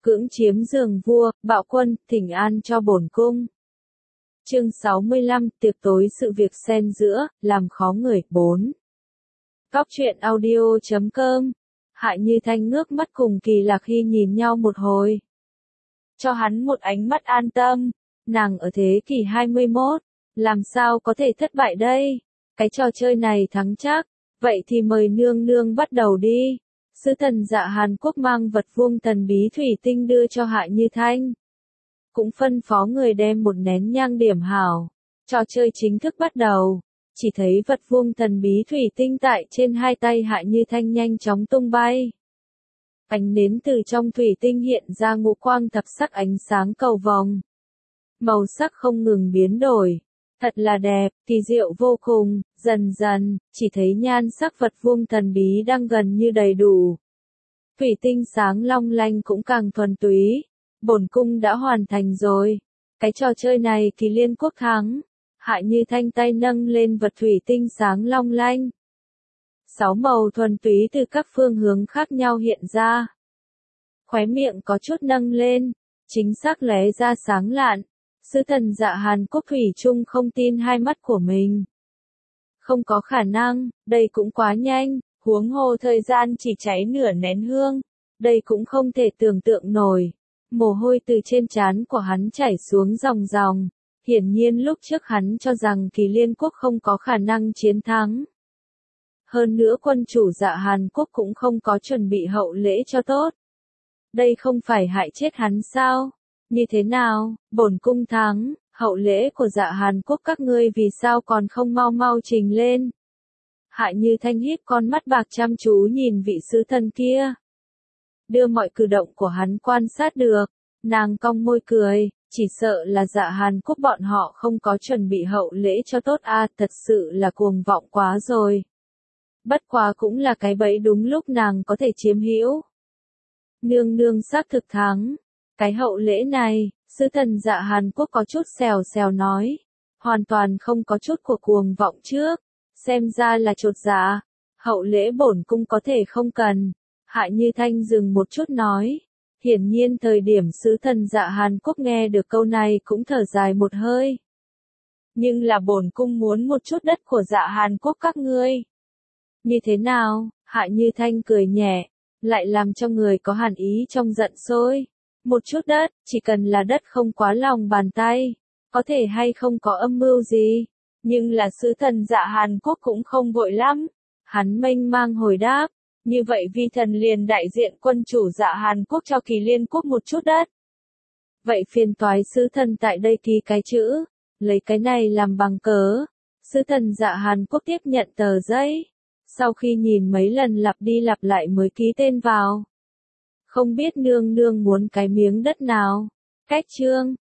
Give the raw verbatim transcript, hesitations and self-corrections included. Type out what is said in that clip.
cưỡng chiếm giường vua, bạo quân, thỉnh an cho bổn cung. Chương sáu mươi lăm, tiệc tối sự việc xen giữa, làm khó người, bốn. Góc truyện audio chấm com. Hạ Như Thanh ngước mắt cùng Kỳ Lạc Hy nhìn nhau một hồi. Cho hắn một ánh mắt an tâm, nàng ở thế kỷ hai mươi mốt, làm sao có thể thất bại đây? Cái trò chơi này thắng chắc, vậy thì mời nương nương bắt đầu đi. Sứ thần Dạ Hàn Quốc mang vật vuông thần bí thủy tinh đưa cho Hạ Như Thanh. Cũng phân phó người đem một nén nhang điểm hảo. Trò chơi chính thức bắt đầu. Chỉ thấy vật vuông thần bí thủy tinh tại trên hai tay Hạ Như Thanh nhanh chóng tung bay. Ánh nến từ trong thủy tinh hiện ra ngũ quang thập sắc ánh sáng cầu vồng. Màu sắc không ngừng biến đổi. Thật là đẹp, kỳ diệu vô cùng, dần dần, chỉ thấy nhan sắc vật vuông thần bí đang gần như đầy đủ. Thủy tinh sáng long lanh cũng càng thuần túy. Bổn cung đã hoàn thành rồi. Cái trò chơi này thì Liên Quốc thắng. Hạ Như Thanh tay nâng lên vật thủy tinh sáng long lanh. Sáu màu thuần túy từ các phương hướng khác nhau hiện ra. Khóe miệng có chút nâng lên, chính xác lóe ra sáng lạn. Sứ thần Dạ Hàn Quốc thủy chung không tin hai mắt của mình. Không có khả năng, đây cũng quá nhanh, huống hồ thời gian chỉ cháy nửa nén hương. Đây cũng không thể tưởng tượng nổi. Mồ hôi từ trên trán của hắn chảy xuống ròng ròng. Hiển nhiên lúc trước hắn cho rằng Kỳ Liên Quốc không có khả năng chiến thắng. Hơn nữa quân chủ Dạ Hàn Quốc cũng không có chuẩn bị hậu lễ cho tốt. Đây không phải hại chết hắn sao? Như thế nào, bổn cung thắng, hậu lễ của Dạ Hàn Quốc các ngươi vì sao còn không mau mau trình lên? Hạ Như Thanh híp con mắt bạc chăm chú nhìn vị sứ thần kia. Đưa mọi cử động của hắn quan sát được, nàng cong môi cười, chỉ sợ là Dạ Hàn Quốc bọn họ không có chuẩn bị hậu lễ cho tốt a, à, thật sự là cuồng vọng quá rồi. Bất quá cũng là cái bẫy đúng lúc nàng có thể chiếm hữu. Nương nương xác thực thắng. Cái hậu lễ này, sứ thần Dạ Hàn Quốc có chút xèo xèo nói. Hoàn toàn không có chút của cuồng vọng trước. Xem ra là chột dạ. Hậu lễ bổn cung có thể không cần. Hạ Như Thanh dừng một chút nói. Hiển nhiên thời điểm sứ thần Dạ Hàn Quốc nghe được câu này cũng thở dài một hơi. Nhưng là bổn cung muốn một chút đất của Dạ Hàn Quốc các ngươi. Như thế nào? Hạ Như Thanh cười nhẹ, lại làm cho người có hàn ý trong giận sôi. Một chút đất, chỉ cần là đất không quá lòng bàn tay, có thể hay không có âm mưu gì. Nhưng là sứ thần Dạ Hàn Quốc cũng không vội lắm. Hắn mênh mang hồi đáp, như vậy vi thần liền đại diện quân chủ Dạ Hàn Quốc cho Kỳ Liên Quốc một chút đất. Vậy phiền toái sứ thần tại đây ký cái chữ, lấy cái này làm bằng cớ. Sứ thần Dạ Hàn Quốc tiếp nhận tờ giấy. Sau khi nhìn mấy lần lặp đi lặp lại mới ký tên vào. Không biết nương nương muốn cái miếng đất nào. Cách chương.